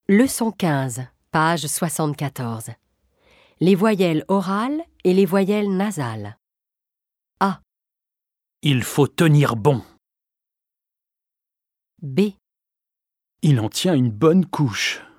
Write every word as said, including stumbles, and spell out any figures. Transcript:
Leçon quinze, page soixante-quatorze. Les voyelles orales et les voyelles nasales. A. Il faut tenir bon. B. Il en tient une bonne couche.